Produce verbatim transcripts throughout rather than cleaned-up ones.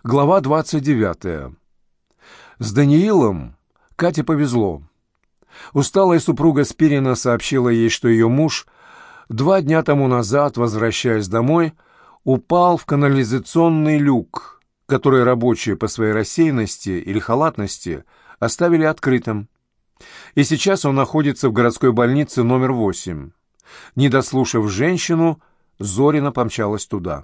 Глава двадцать девятая. С Даниилом Кате повезло. Усталая супруга Спирина сообщила ей, что ее муж два дня тому назад, возвращаясь домой, упал в канализационный люк, который рабочие по своей рассеянности или халатности оставили открытым. И сейчас он находится в городской больнице номер восемь. Не дослушав женщину, Зорина помчалась туда.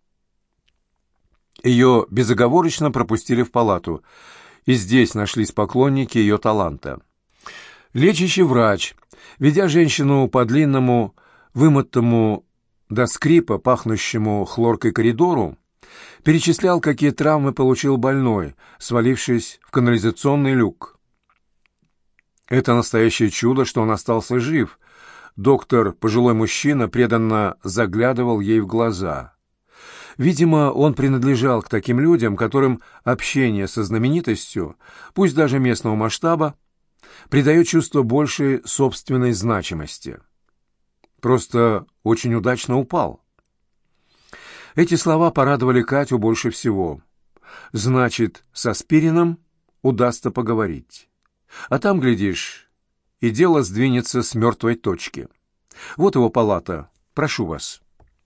Ее безоговорочно пропустили в палату, и здесь нашлись поклонники ее таланта. Лечащий врач, ведя женщину по длинному, вымытому до скрипа, пахнущему хлоркой коридору, перечислял, какие травмы получил больной, свалившись в канализационный люк. Это настоящее чудо, что он остался жив. Доктор, пожилой мужчина, преданно заглядывал ей в глаза. Видимо, он принадлежал к таким людям, которым общение со знаменитостью, пусть даже местного масштаба, придает чувство большей собственной значимости. Просто очень удачно упал. Эти слова порадовали Катю больше всего. Значит, со Спириным удастся поговорить. А там, глядишь, и дело сдвинется с мертвой точки. Вот его палата. Прошу вас.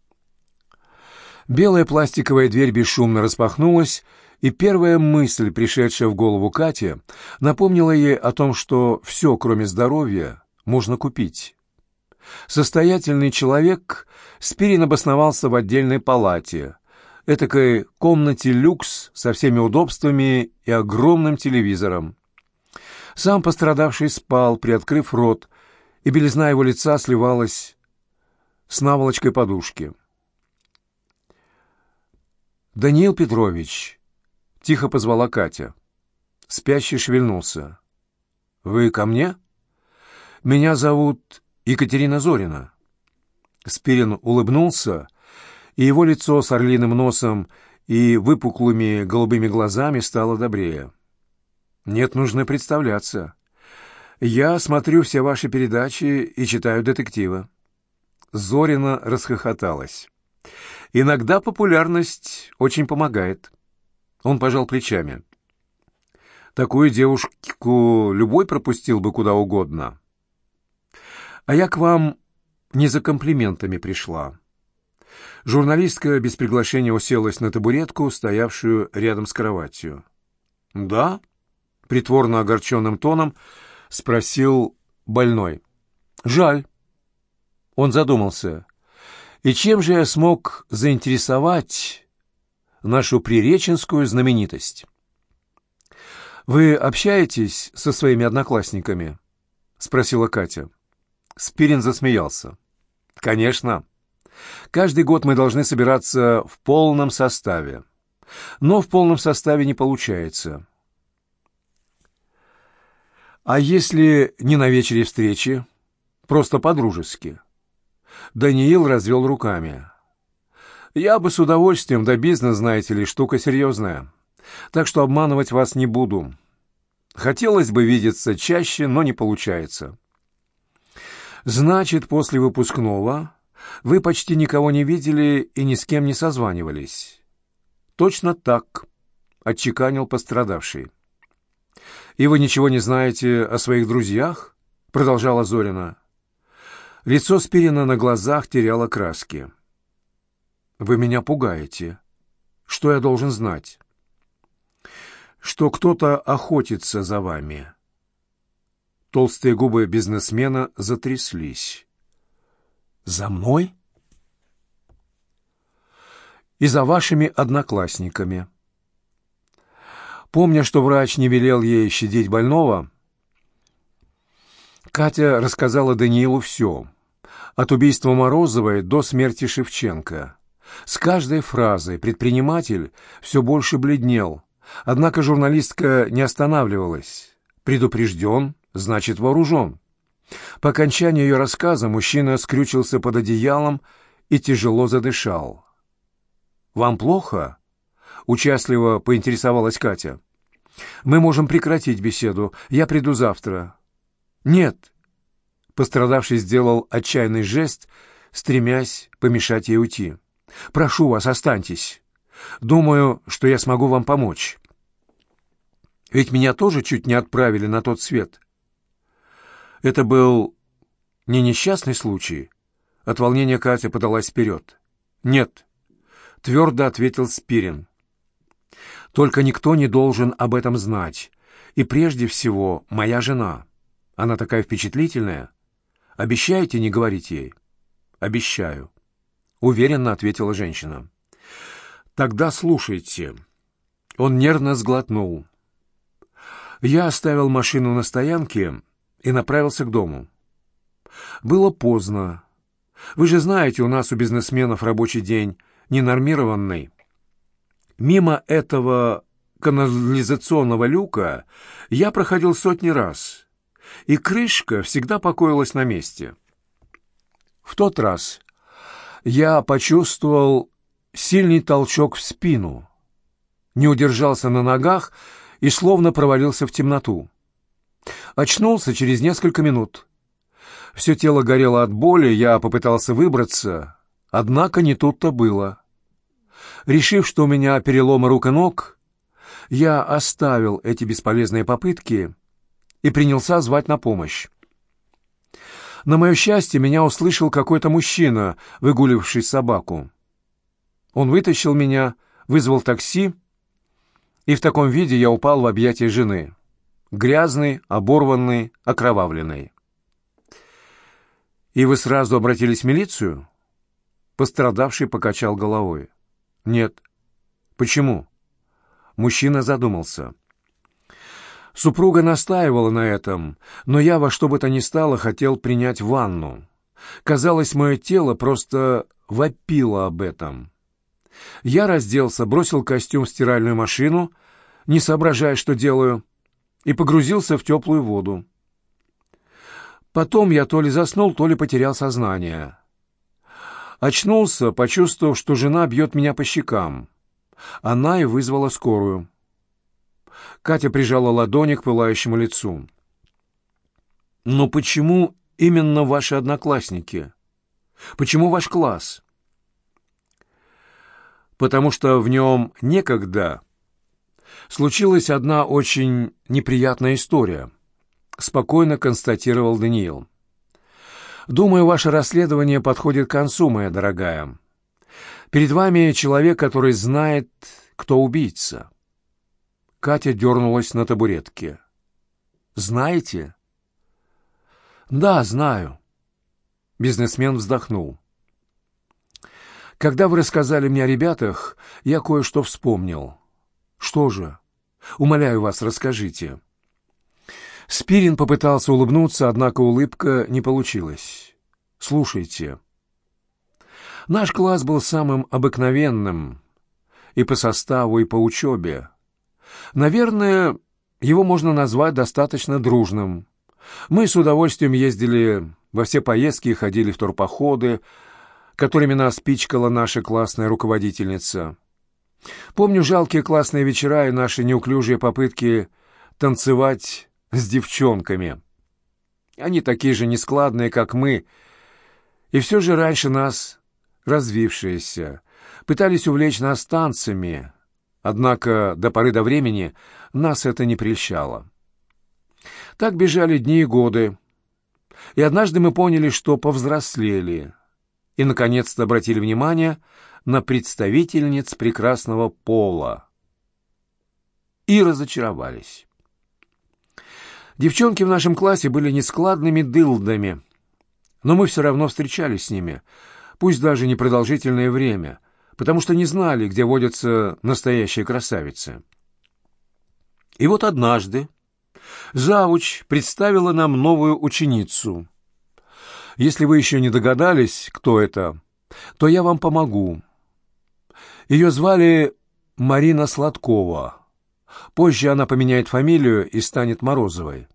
Белая пластиковая дверь бесшумно распахнулась, и первая мысль, пришедшая в голову Кате, напомнила ей о том, что все, кроме здоровья, можно купить. Состоятельный человек, Спирин обосновался в отдельной палате, этакой комнате люкс со всеми удобствами и огромным телевизором. Сам пострадавший спал, приоткрыв рот, и белизна его лица сливалась с наволочкой подушки. «Даниил Петрович», — тихо позвала Катя. Спящий шевельнулся. «Вы ко мне? Меня зовут Екатерина Зорина». Спирин улыбнулся, и его лицо с орлиным носом и выпуклыми голубыми глазами стало добрее. «Нет нужды представляться. Я смотрю все ваши передачи и читаю детективы». Зорина расхохоталась. «Иногда популярность очень помогает». Он пожал плечами. «Такую девушку любой пропустил бы куда угодно. А я к вам не за комплиментами пришла». Журналистка без приглашения уселась на табуретку, стоявшую рядом с кроватью. «Да?» — притворно огорченным тоном спросил больной. «Жаль». Он задумался. «И чем же я смог заинтересовать нашу приреченскую знаменитость?» «Вы общаетесь со своими одноклассниками?» — спросила Катя. Спирин засмеялся. «Конечно. Каждый год мы должны собираться в полном составе. Но в полном составе не получается». «А если не на вечере встречи? Просто по-дружески?» Даниил развел руками. «Я бы с удовольствием, да бизнес, знаете ли, штука серьезная. Так что обманывать вас не буду. Хотелось бы видеться чаще, но не получается». «Значит, после выпускного вы почти никого не видели и ни с кем не созванивались?» «Точно так», — отчеканил пострадавший. «И вы ничего не знаете о своих друзьях?» — продолжала Зорина. Лицо Спирина на глазах теряло краски. «Вы меня пугаете. Что я должен знать?» «Что кто-то охотится за вами». Толстые губы бизнесмена затряслись. «За мной?» «И за вашими одноклассниками». Помня, что врач не велел ей щадить больного, Катя рассказала Даниилу все, от убийства Морозовой до смерти Шевченко. С каждой фразой предприниматель все больше бледнел, однако журналистка не останавливалась. Предупрежден, значит вооружен. По окончании ее рассказа мужчина скрючился под одеялом и тяжело задышал. «Вам плохо?» — участливо поинтересовалась Катя. «Мы можем прекратить беседу. Я приду завтра». «Нет». Пострадавший сделал отчаянный жест, стремясь помешать ей уйти. «Прошу вас, останьтесь. Думаю, что я смогу вам помочь. Ведь меня тоже чуть не отправили на тот свет. Это был не несчастный случай?» От волнения Катя подалась вперед. «Нет», — твердо ответил Спирин. «Только никто не должен об этом знать. И прежде всего моя жена. Она такая впечатлительная. Обещаете не говорить ей?» «Обещаю», — уверенно ответила женщина. «Тогда слушайте». Он нервно сглотнул. Я оставил машину на стоянке и направился к дому. Было поздно. Вы же знаете, у нас у бизнесменов рабочий день ненормированный. Мимо этого канализационного люка я проходил сотни раз, и крышка всегда покоилась на месте. В тот раз я почувствовал сильный толчок в спину, не удержался на ногах и словно провалился в темноту. Очнулся через несколько минут. Все тело горело от боли, я попытался выбраться, однако не тут-то было. Решив, что у меня переломы рук и ног, я оставил эти бесполезные попытки и принялся звать на помощь. На мое счастье, меня услышал какой-то мужчина, выгуливавший собаку. Он вытащил меня, вызвал такси, и в таком виде я упал в объятия жены. Грязный, оборванный, окровавленный. «И вы сразу обратились в милицию?» Пострадавший покачал головой. «Нет». «Почему?» Мужчина задумался. Супруга настаивала на этом, но я во что бы то ни стало хотел принять ванну. Казалось, мое тело просто вопило об этом. Я разделся, бросил костюм в стиральную машину, не соображая, что делаю, и погрузился в теплую воду. Потом я то ли заснул, то ли потерял сознание. Очнулся, почувствовав, что жена бьет меня по щекам. Она и вызвала скорую. Катя прижала ладони к пылающему лицу. «Но почему именно ваши одноклассники? Почему ваш класс?» «Потому что в нем некогда случилась одна очень неприятная история», — спокойно констатировал Даниил. «Думаю, ваше расследование подходит к концу, моя дорогая. Перед вами человек, который знает, кто убийца». Катя дернулась на табуретке. «Знаете?» «Да, знаю». Бизнесмен вздохнул. «Когда вы рассказали мне о ребятах, я кое-что вспомнил». «Что же? Умоляю вас, расскажите». Спирин попытался улыбнуться, однако улыбка не получилась. «Слушайте. Наш класс был самым обыкновенным и по составу, и по учебе. Наверное, его можно назвать достаточно дружным. Мы с удовольствием ездили во все поездки и ходили в турпоходы, которыми нас пичкала наша классная руководительница. Помню жалкие классные вечера и наши неуклюжие попытки танцевать с девчонками. Они такие же нескладные, как мы, и все же раньше нас, развившиеся, пытались увлечь нас танцами, однако до поры до времени нас это не прельщало. Так бежали дни и годы, и однажды мы поняли, что повзрослели, и наконец-то обратили внимание на представительниц прекрасного пола. И разочаровались. Девчонки в нашем классе были нескладными дылдами, но мы все равно встречались с ними, пусть даже непродолжительное время, потому что не знали, где водятся настоящие красавицы. И вот однажды завуч представила нам новую ученицу. Если вы еще не догадались, кто это, то я вам помогу. Ее звали Марина Сладкова. Позже она поменяет фамилию и станет Морозовой.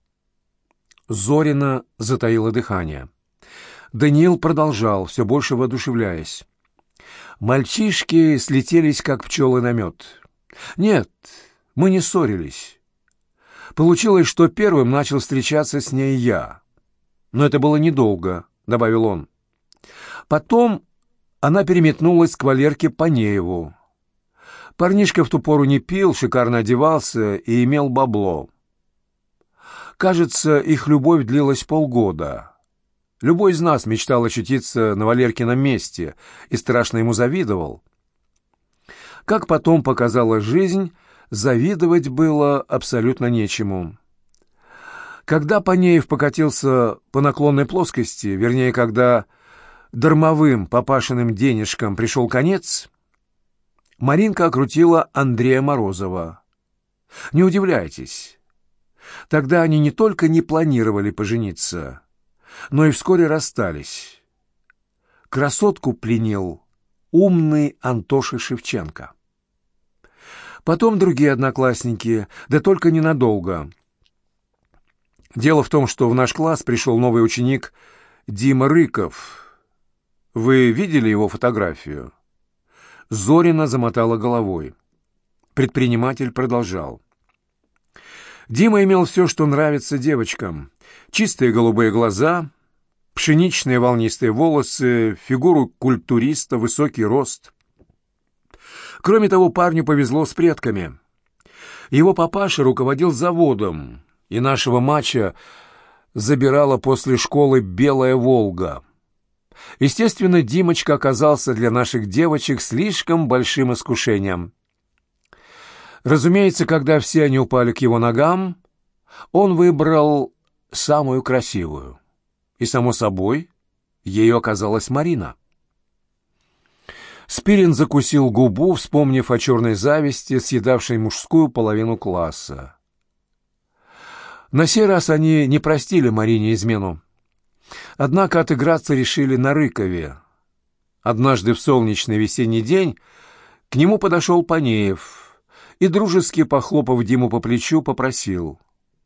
Зорина затаила дыхание. Даниил продолжал, все больше воодушевляясь. Мальчишки слетелись, как пчелы на мед. Нет, мы не ссорились. Получилось, что первым начал встречаться с ней я. Но это было недолго, добавил он. Потом она переметнулась к Валерке Панееву. Парнишка в ту пору не пил, шикарно одевался и имел бабло. Кажется, их любовь длилась полгода. Любой из нас мечтал очутиться на Валеркином месте и страшно ему завидовал. Как потом показала жизнь, завидовать было абсолютно нечему. Когда Панеев покатился по наклонной плоскости, вернее, когда дармовым папашиным денежкам пришел конец, Маринка окрутила Андрея Морозова. Не удивляйтесь, тогда они не только не планировали пожениться, но и вскоре расстались. Красотку пленил умный Антоша Шевченко. Потом другие одноклассники, да только ненадолго. Дело в том, что в наш класс пришел новый ученик Дима Рыков. Вы видели его фотографию? Зорина замотала головой. Предприниматель продолжал. Дима имел все, что нравится девочкам. Чистые голубые глаза, пшеничные волнистые волосы, фигуру культуриста, высокий рост. Кроме того, парню повезло с предками. Его папаша руководил заводом, и нашего мачо забирала после школы «Белая Волга». Естественно, Димочка оказался для наших девочек слишком большим искушением. Разумеется, когда все они упали к его ногам, он выбрал самую красивую. И, само собой, ею оказалась Марина. Спирин закусил губу, вспомнив о черной зависти, съедавшей мужскую половину класса. На сей раз они не простили Марине измену. Однако отыграться решили на Рыкове. Однажды в солнечный весенний день к нему подошел Панеев и, дружески похлопав Диму по плечу, попросил: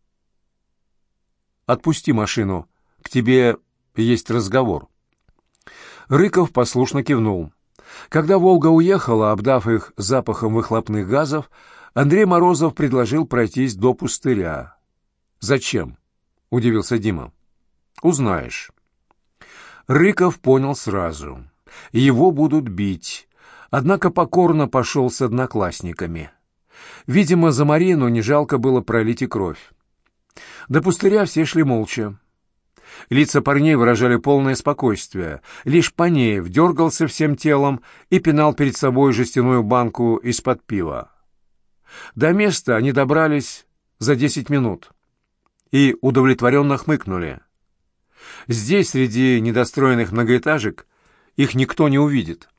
«Отпусти машину, к тебе есть разговор». Рыков послушно кивнул. Когда «Волга» уехала, обдав их запахом выхлопных газов, Андрей Морозов предложил пройтись до пустыря. «Зачем?» — удивился Дима. «Узнаешь». Рыков понял сразу. Его будут бить, однако покорно пошел с одноклассниками. Видимо, за Марину не жалко было пролить и кровь. До пустыря все шли молча. Лица парней выражали полное спокойствие. Лишь Панеев дергался всем телом и пинал перед собой жестяную банку из-под пива. До места они добрались за десять минут и удовлетворенно хмыкнули. Здесь, среди недостроенных многоэтажек, их никто не увидит.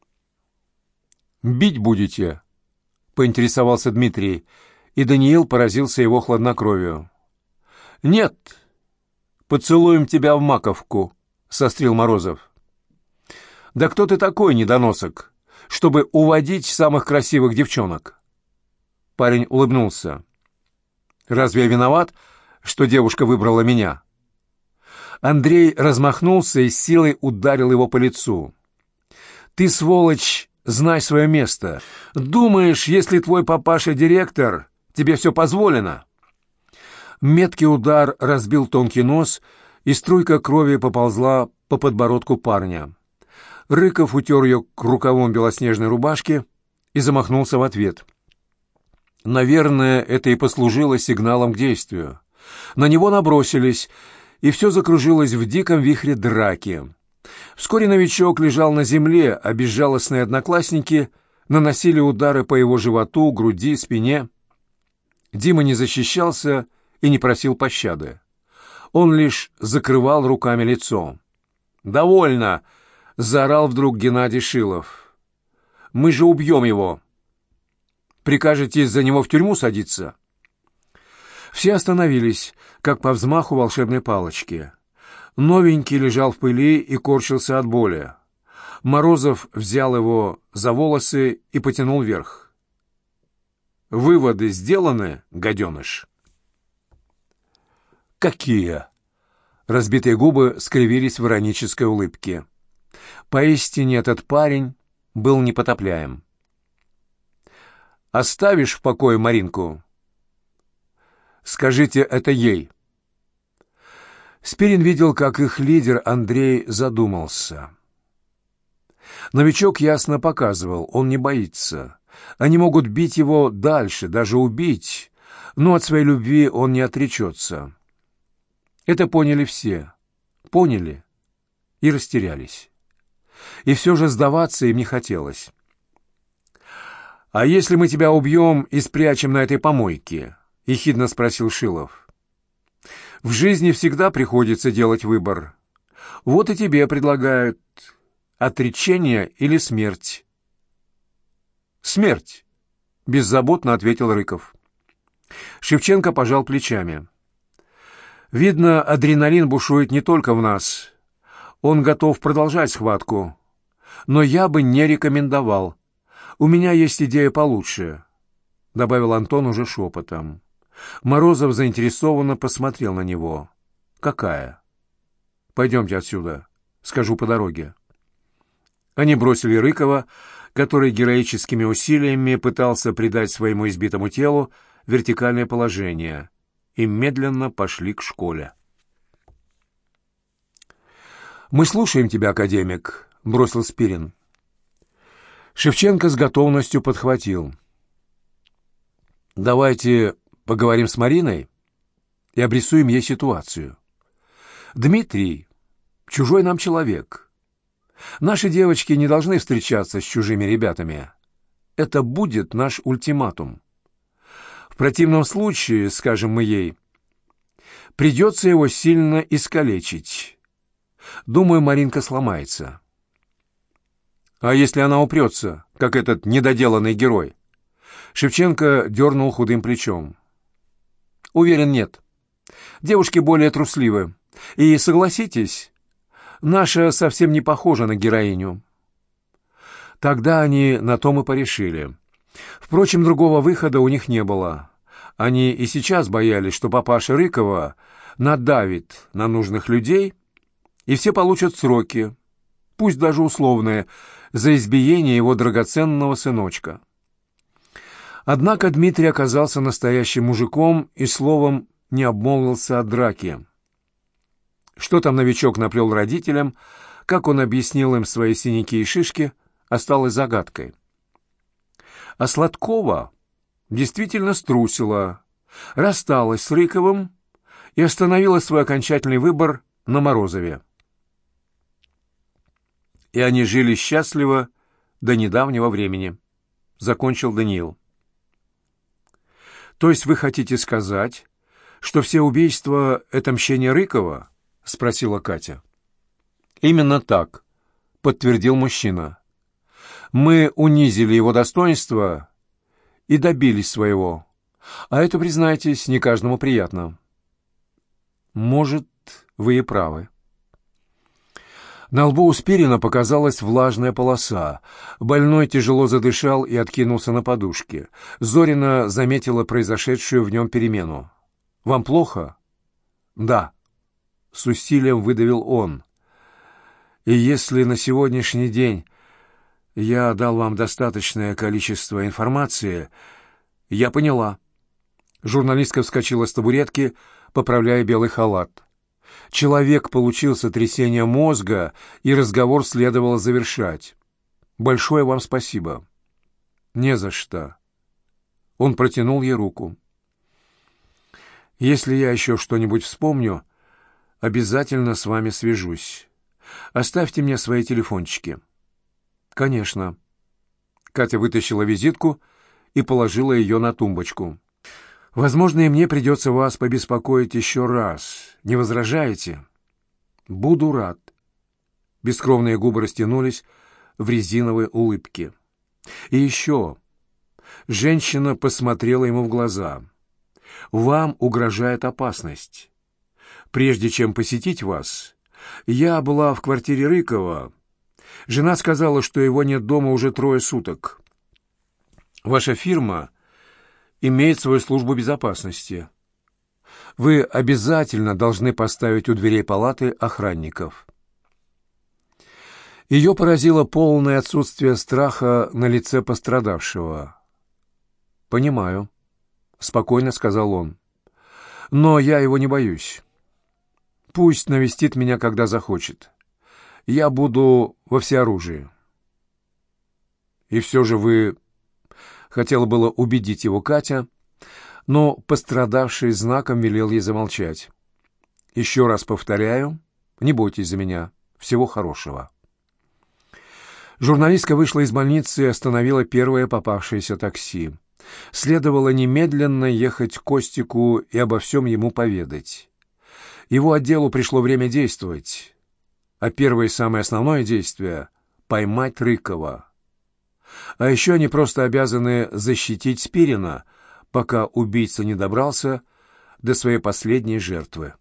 «Бить будете?» — поинтересовался Дмитрий, и Даниил поразился его хладнокровию. «Нет, поцелуем тебя в маковку», — сострил Морозов. «Да кто ты такой, недоносок, чтобы уводить самых красивых девчонок?» Парень улыбнулся. «Разве я виноват, что девушка выбрала меня?» Андрей размахнулся и с силой ударил его по лицу. «Ты, сволочь, знай свое место. Думаешь, если твой папаша директор, тебе все позволено?» Меткий удар разбил тонкий нос, и струйка крови поползла по подбородку парня. Рыков утер ее рукавом белоснежной рубашки и замахнулся в ответ. Наверное, это и послужило сигналом к действию. На него набросились, и все закружилось в диком вихре драки. Вскоре новичок лежал на земле, а безжалостные одноклассники наносили удары по его животу, груди, спине. Дима не защищался и не просил пощады. Он лишь закрывал руками лицо. «Довольно!» — заорал вдруг Геннадий Шилов. «Мы же убьем его! Прикажете из-за него в тюрьму садиться?» Все остановились, как по взмаху волшебной палочки. Новенький лежал в пыли и корчился от боли. Морозов взял его за волосы и потянул вверх. «Выводы сделаны, гаденыш?» «Какие?» Разбитые губы скривились в иронической улыбке. Поистине этот парень был непотопляем. «Оставишь в покое Маринку?» «Скажите это ей». Спирин видел, как их лидер Андрей задумался. Новичок ясно показывал, он не боится. Они могут бить его дальше, даже убить, но от своей любви он не отречется. Это поняли все. Поняли и растерялись. И все же сдаваться им не хотелось. «А если мы тебя убьем и спрячем на этой помойке?» — ехидно спросил Шилов. «В жизни всегда приходится делать выбор. Вот и тебе предлагают отречение или смерть». «Смерть», — беззаботно ответил Рыков. Шевченко пожал плечами. «Видно, адреналин бушует не только в нас. Он готов продолжать схватку. Но я бы не рекомендовал. У меня есть идея получше», — добавил Антон уже шепотом. Морозов заинтересованно посмотрел на него. «Какая?» «Пойдемте отсюда. Скажу по дороге». Они бросили Рыкова, который героическими усилиями пытался придать своему избитому телу вертикальное положение, и медленно пошли к школе. «Мы слушаем тебя, академик», — бросил Спирин. Шевченко с готовностью подхватил. «Давайте поговорим с Мариной и обрисуем ей ситуацию. Дмитрий — чужой нам человек. Наши девочки не должны встречаться с чужими ребятами. Это будет наш ультиматум. В противном случае, скажем мы ей, придется его сильно искалечить. Думаю, Маринка сломается». «А если она упрется, как этот недоделанный герой?» Шевченко дернул худым плечом. «Уверен, нет. Девушки более трусливы. И, согласитесь, наша совсем не похожа на героиню». Тогда они на том и порешили. Впрочем, другого выхода у них не было. Они и сейчас боялись, что папаша Рыкова надавит на нужных людей, и все получат сроки, пусть даже условные, за избиение его драгоценного сыночка. Однако Дмитрий оказался настоящим мужиком и словом не обмолвился о драке. Что там новичок наплел родителям, как он объяснил им свои синяки и шишки, осталось загадкой. А Сладкова действительно струсила, рассталась с Рыковым и остановила свой окончательный выбор на Морозове. И они жили счастливо до недавнего времени, — закончил Даниил. «То есть вы хотите сказать, что все убийства — это мщение Рыкова?» — спросила Катя. «Именно так», — подтвердил мужчина. «Мы унизили его достоинство и добились своего. А это, признайтесь, не каждому приятно». «Может, вы и правы». На лбу у Спирина показалась влажная полоса. Больной тяжело задышал и откинулся на подушке. Зорина заметила произошедшую в нем перемену. «Вам плохо?» «Да», — с усилием выдавил он. «И если на сегодняшний день я дал вам достаточное количество информации...» «Я поняла». Журналистка вскочила с табуретки, поправляя белый халат. Человек получил сотрясение мозга, и разговор следовало завершать. «Большое вам спасибо». «Не за что». Он протянул ей руку. «Если я еще что-нибудь вспомню, обязательно с вами свяжусь. Оставьте мне свои телефончики». «Конечно». Катя вытащила визитку и положила ее на тумбочку. «Возможно, и мне придется вас побеспокоить еще раз. Не возражаете?» «Буду рад». Бескровные губы растянулись в резиновой улыбке. «И еще...» Женщина посмотрела ему в глаза. «Вам угрожает опасность. Прежде чем посетить вас, я была в квартире Рыкова. Жена сказала, что его нет дома уже трое суток. Ваша фирма имеет свою службу безопасности. Вы обязательно должны поставить у дверей палаты охранников». Ее поразило полное отсутствие страха на лице пострадавшего. «Понимаю», — спокойно сказал он. «Но я его не боюсь. Пусть навестит меня, когда захочет. Я буду во всеоружии». «И все же вы Хотела было убедить его Катя, но пострадавший знаком велел ей замолчать. «Еще раз повторяю, не бойтесь за меня. Всего хорошего». Журналистка вышла из больницы и остановила первое попавшееся такси. Следовало немедленно ехать к Костику и обо всем ему поведать. Его отделу пришло время действовать, а первое и самое основное действие — поймать Рыкова. А еще они просто обязаны защитить Спирина, пока убийца не добрался до своей последней жертвы.